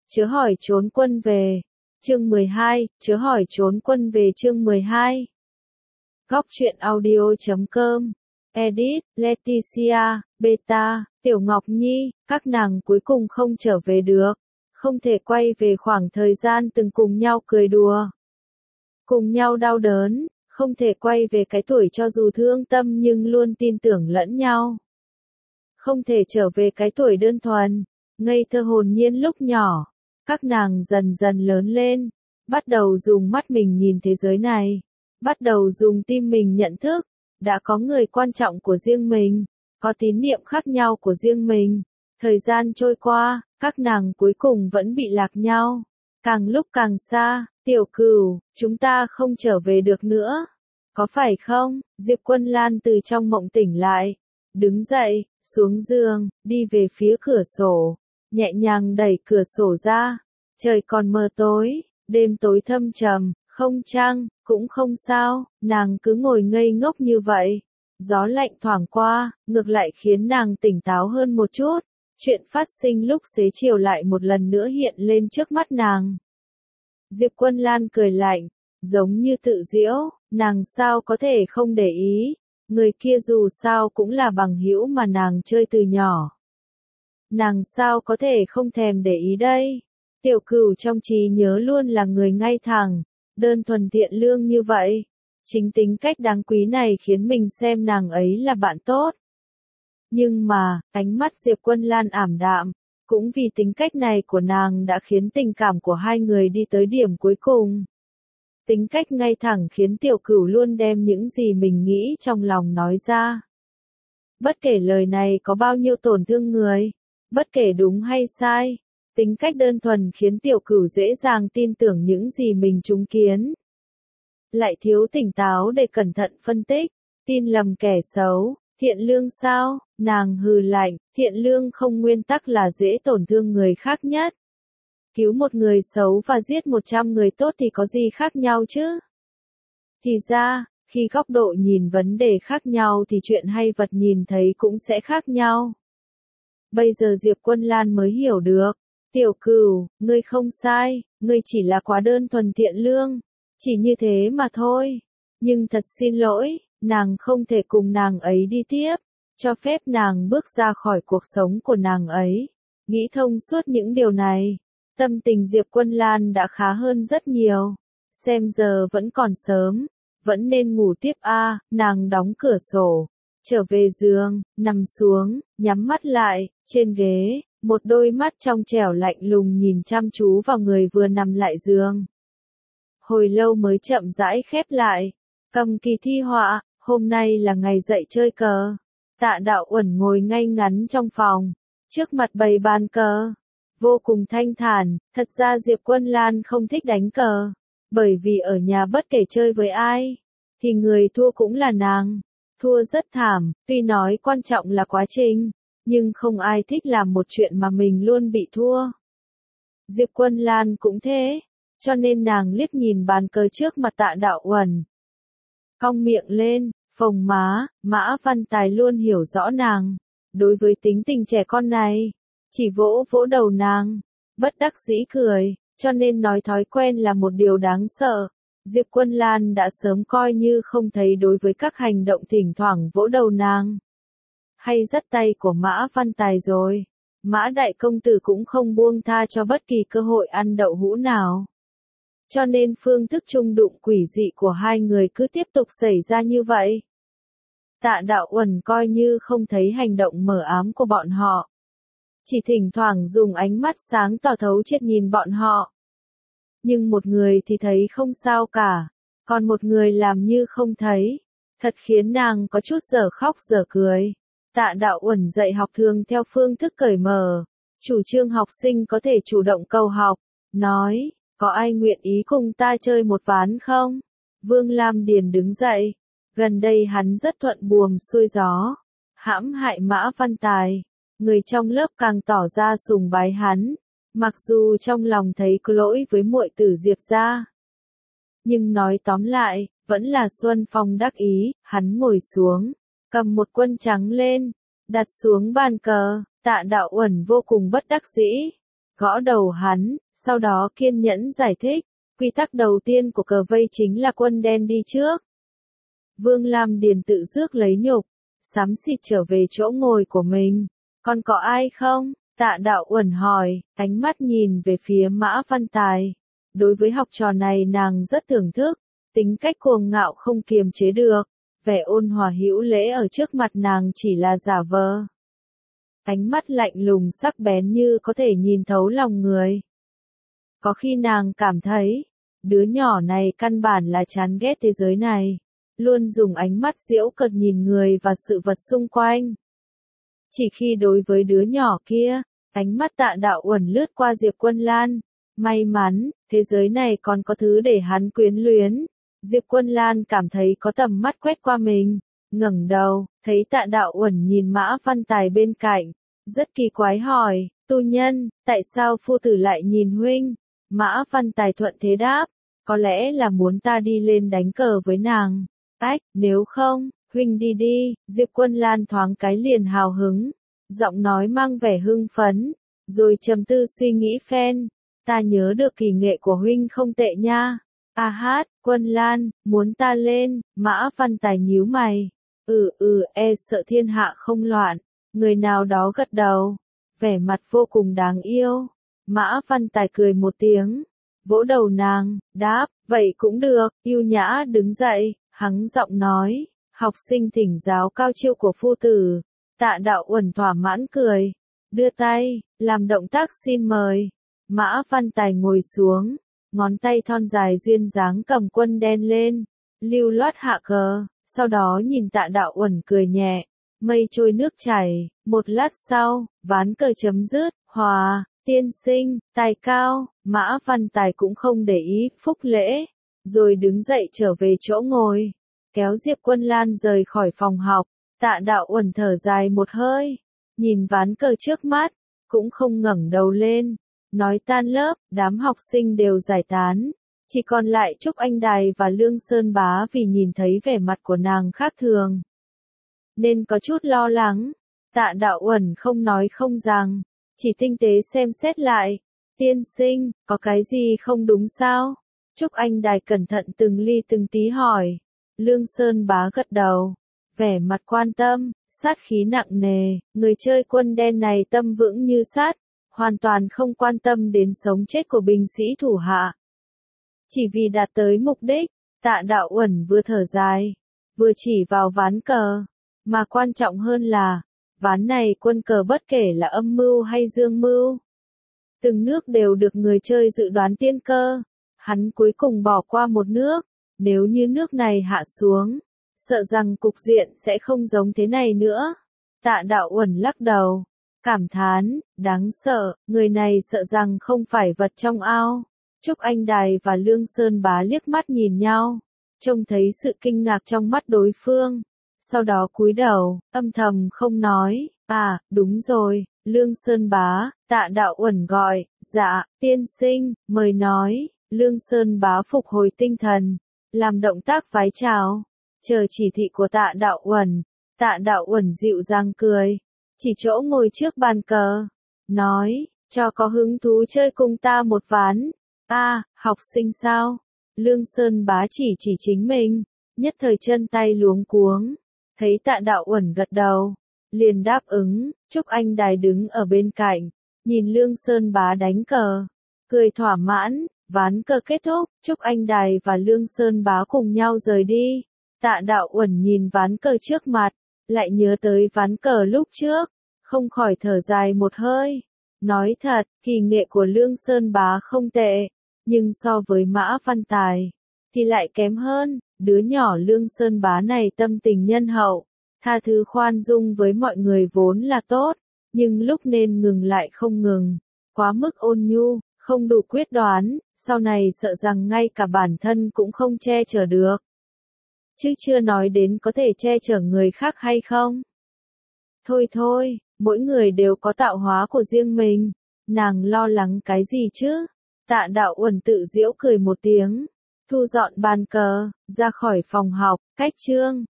Chớ hỏi trốn quân về. Chương 12, chớ hỏi trốn quân về chương 12. Góc truyện audio.com. Edit, Leticia, Beta, Tiểu Ngọc Nhi, các nàng cuối cùng không trở về được. Không thể quay về khoảng thời gian từng cùng nhau cười đùa. Cùng nhau đau đớn, không thể quay về cái tuổi cho dù thương tâm nhưng luôn tin tưởng lẫn nhau. Không thể trở về cái tuổi đơn thuần, ngây thơ hồn nhiên lúc nhỏ. Các nàng dần dần lớn lên, bắt đầu dùng mắt mình nhìn thế giới này, bắt đầu dùng tim mình nhận thức, đã có người quan trọng của riêng mình, có tín niệm khác nhau của riêng mình. Thời gian trôi qua, các nàng cuối cùng vẫn bị lạc nhau, càng lúc càng xa. Tiểu Cửu, chúng ta không trở về được nữa, có phải không? Diệp Quân Lan từ trong mộng tỉnh lại, đứng dậy, xuống giường, đi về phía cửa sổ, nhẹ nhàng đẩy cửa sổ ra. Trời còn mờ tối, đêm tối thâm trầm, không trăng, cũng không sao, nàng cứ ngồi ngây ngốc như vậy. Gió lạnh thoảng qua, ngược lại khiến nàng tỉnh táo hơn một chút. Chuyện phát sinh lúc xế chiều lại một lần nữa hiện lên trước mắt nàng. Diệp Quân Lan cười lạnh, giống như tự giễu, nàng sao có thể không để ý, người kia dù sao cũng là bằng hữu mà nàng chơi từ nhỏ. Nàng sao có thể không thèm để ý đây? Tiểu Cửu trong trí nhớ luôn là người ngay thẳng, đơn thuần thiện lương như vậy. Chính tính cách đáng quý này khiến mình xem nàng ấy là bạn tốt. Nhưng mà, ánh mắt Diệp Quân Lan ảm đạm, cũng vì tính cách này của nàng đã khiến tình cảm của hai người đi tới điểm cuối cùng. Tính cách ngay thẳng khiến Tiểu Cửu luôn đem những gì mình nghĩ trong lòng nói ra. Bất kể lời này có bao nhiêu tổn thương người, bất kể đúng hay sai, tính cách đơn thuần khiến Tiểu Cửu dễ dàng tin tưởng những gì mình chứng kiến. Lại thiếu tỉnh táo để cẩn thận phân tích, tin lầm kẻ xấu. Thiện lương sao? Nàng hừ lạnh, thiện lương không nguyên tắc là dễ tổn thương người khác nhất. Cứu một người xấu và giết 100 người tốt thì có gì khác nhau chứ? Thì ra, khi góc độ nhìn vấn đề khác nhau thì chuyện hay vật nhìn thấy cũng sẽ khác nhau. Bây giờ Diệp Quân Lan mới hiểu được. Tiểu Cửu, ngươi không sai, ngươi chỉ là quá đơn thuần thiện lương. Chỉ như thế mà thôi. Nhưng thật xin lỗi, nàng không thể cùng nàng ấy đi tiếp, cho phép nàng bước ra khỏi cuộc sống của nàng ấy. Nghĩ thông suốt những điều này, tâm tình Diệp Quân Lan đã khá hơn rất nhiều. Xem giờ vẫn còn sớm, vẫn nên ngủ tiếp a. Nàng đóng cửa sổ, trở về giường, nằm xuống, nhắm mắt lại, trên ghế, một đôi mắt trong trẻo lạnh lùng nhìn chăm chú vào người vừa nằm lại giường. Hồi lâu mới chậm rãi khép lại. Cầm kỳ thi họa, hôm nay là ngày dạy chơi cờ. Tạ Đạo Uẩn ngồi ngay ngắn trong phòng, trước mặt bày bàn cờ, vô cùng thanh thản. Thật ra Diệp Quân Lan không thích đánh cờ, bởi vì ở nhà bất kể chơi với ai, thì người thua cũng là nàng. Thua rất thảm, tuy nói quan trọng là quá trình, nhưng không ai thích làm một chuyện mà mình luôn bị thua. Diệp Quân Lan cũng thế, cho nên nàng liếc nhìn bàn cờ trước mặt Tạ Đạo Uẩn. Cong miệng lên, phồng má. Mã Văn Tài luôn hiểu rõ nàng. Đối với tính tình trẻ con này, chỉ vỗ vỗ đầu nàng, bất đắc dĩ cười, cho nên nói thói quen là một điều đáng sợ. Diệp Quân Lan đã sớm coi như không thấy đối với các hành động thỉnh thoảng vỗ đầu nàng, hay dắt tay của Mã Văn Tài rồi. Mã Đại Công Tử cũng không buông tha cho bất kỳ cơ hội ăn đậu hũ nào. Cho nên phương thức chung đụng quỷ dị của hai người cứ tiếp tục xảy ra như vậy. Tạ Đạo Uẩn coi như không thấy hành động mờ ám của bọn họ. Chỉ thỉnh thoảng dùng ánh mắt sáng tỏ thấu triệt nhìn bọn họ. Nhưng một người thì thấy không sao cả, còn một người làm như không thấy. Thật khiến nàng có chút dở khóc dở cười. Tạ Đạo Uẩn dạy học thường theo phương thức cởi mở. Chủ trương học sinh có thể chủ động cầu học. Nói, có ai nguyện ý cùng ta chơi một ván không? Vương Lam Điền đứng dậy. Gần đây hắn rất thuận buồm xuôi gió, hãm hại Mã Văn Tài. Người trong lớp càng tỏ ra sùng bái hắn, mặc dù trong lòng thấy có lỗi với muội tử Diệp gia. Nhưng nói tóm lại, vẫn là Xuân Phong đắc ý. Hắn ngồi xuống, cầm một quân trắng lên, đặt xuống bàn cờ. Tạ Đạo Uẩn vô cùng bất đắc dĩ, gõ đầu hắn, sau đó kiên nhẫn giải thích, quy tắc đầu tiên của cờ vây chính là quân đen đi trước. Vương Lam Điền tự rước lấy nhục, xám xịt trở về chỗ ngồi của mình. Còn có ai không? Tạ Đạo Uẩn hỏi, ánh mắt nhìn về phía Mã Văn Tài. Đối với học trò này nàng rất thưởng thức, tính cách cuồng ngạo không kiềm chế được, vẻ ôn hòa hữu lễ ở trước mặt nàng chỉ là giả vờ. Ánh mắt lạnh lùng sắc bén như có thể nhìn thấu lòng người. Có khi nàng cảm thấy, đứa nhỏ này căn bản là chán ghét thế giới này, luôn dùng ánh mắt giễu cợt nhìn người và sự vật xung quanh. Chỉ khi đối với đứa nhỏ kia, ánh mắt Tạ Đạo Uẩn lướt qua Diệp Quân Lan. May mắn, thế giới này còn có thứ để hắn quyến luyến. Diệp Quân Lan cảm thấy có tầm mắt quét qua mình, ngẩng đầu, thấy Tạ Đạo Uẩn nhìn Mã Văn Tài bên cạnh, rất kỳ quái hỏi, tu nhân, tại sao phu tử lại nhìn huynh? Mã Văn Tài thuận thế đáp, có lẽ là muốn ta đi lên đánh cờ với nàng. Ách, nếu không, huynh đi đi. Diệp Quân Lan thoáng cái liền hào hứng, giọng nói mang vẻ hưng phấn, rồi trầm tư suy nghĩ phen. Ta nhớ được kỳ nghệ của huynh không tệ nha. A hát, Quân Lan, muốn ta lên? Mã Văn Tài nhíu mày. Sợ thiên hạ không loạn. Người nào đó gật đầu, vẻ mặt vô cùng đáng yêu. Mã Văn Tài cười một tiếng, vỗ đầu nàng, đáp, vậy cũng được. Yêu nhã đứng dậy, hắng giọng nói, học sinh thỉnh giáo cao chiêu của phu tử. Tạ Đạo Uẩn thỏa mãn cười, đưa tay, làm động tác xin mời. Mã Văn Tài ngồi xuống, ngón tay thon dài duyên dáng cầm quân đen lên, lưu loát hạ cờ, sau đó nhìn Tạ Đạo Uẩn cười nhẹ, mây trôi nước chảy. Một lát sau, ván cờ chấm dứt, hòa, tiên sinh, tài cao. Mã Văn Tài cũng không để ý, phúc lễ, rồi đứng dậy trở về chỗ ngồi, kéo Diệp Quân Lan rời khỏi phòng học. Tạ Đạo Uẩn thở dài một hơi, nhìn ván cờ trước mắt, cũng không ngẩng đầu lên. Nói tan lớp, đám học sinh đều giải tán, chỉ còn lại Trúc Anh Đài và Lương Sơn Bá vì nhìn thấy vẻ mặt của nàng khác thường, nên có chút lo lắng. Tạ Đạo Uẩn không nói không rằng, chỉ tinh tế xem xét lại. Tiên sinh, có cái gì không đúng sao? Trúc Anh Đài cẩn thận từng ly từng tí hỏi. Lương Sơn Bá gật đầu, vẻ mặt quan tâm, sát khí nặng nề. Người chơi quân đen này tâm vững như sắt, hoàn toàn không quan tâm đến sống chết của binh sĩ thủ hạ. Chỉ vì đạt tới mục đích, Tạ Đạo Uẩn vừa thở dài, vừa chỉ vào ván cờ. Mà quan trọng hơn là, ván này quân cờ bất kể là âm mưu hay dương mưu, từng nước đều được người chơi dự đoán tiên cơ. Hắn cuối cùng bỏ qua một nước, nếu như nước này hạ xuống, sợ rằng cục diện sẽ không giống thế này nữa. Tạ Đạo Uẩn lắc đầu, cảm thán, đáng sợ, người này sợ rằng không phải vật trong ao. Trúc Anh Đài và Lương Sơn Bá liếc mắt nhìn nhau, trông thấy sự kinh ngạc trong mắt đối phương. Sau đó cúi đầu, âm thầm không nói. À, đúng rồi, Lương Sơn Bá, Tạ Đạo Uẩn gọi, dạ, tiên sinh, mời nói. Lương Sơn Bá phục hồi tinh thần, làm động tác vái chào, chờ chỉ thị của Tạ Đạo Uẩn. Tạ Đạo Uẩn dịu dàng cười, chỉ chỗ ngồi trước bàn cờ, nói, cho có hứng thú chơi cùng ta một ván. Học sinh sao? Lương Sơn Bá chỉ chính mình, nhất thời chân tay luống cuống. Thấy Tạ Đạo Uẩn gật đầu, liền đáp ứng. Trúc Anh Đài đứng ở bên cạnh, nhìn Lương Sơn Bá đánh cờ, cười thỏa mãn. Ván cờ kết thúc, Trúc Anh Đài và Lương Sơn Bá cùng nhau rời đi. Tạ Đạo Uẩn nhìn ván cờ trước mặt, lại nhớ tới ván cờ lúc trước, không khỏi thở dài một hơi. Nói thật, kỳ nghệ của Lương Sơn Bá không tệ, nhưng so với Mã Văn Tài, thì lại kém hơn. Đứa nhỏ Lương Sơn Bá này tâm tình nhân hậu, tha thứ khoan dung với mọi người vốn là tốt, nhưng lúc nên ngừng lại không ngừng, quá mức ôn nhu, không đủ quyết đoán, sau này sợ rằng ngay cả bản thân cũng không che chở được. Chứ chưa nói đến có thể che chở người khác hay không. Thôi, mỗi người đều có tạo hóa của riêng mình, nàng lo lắng cái gì chứ? Tạ Đạo Uẩn tự giễu cười một tiếng, thu dọn bàn cờ, ra khỏi phòng học, cách chương.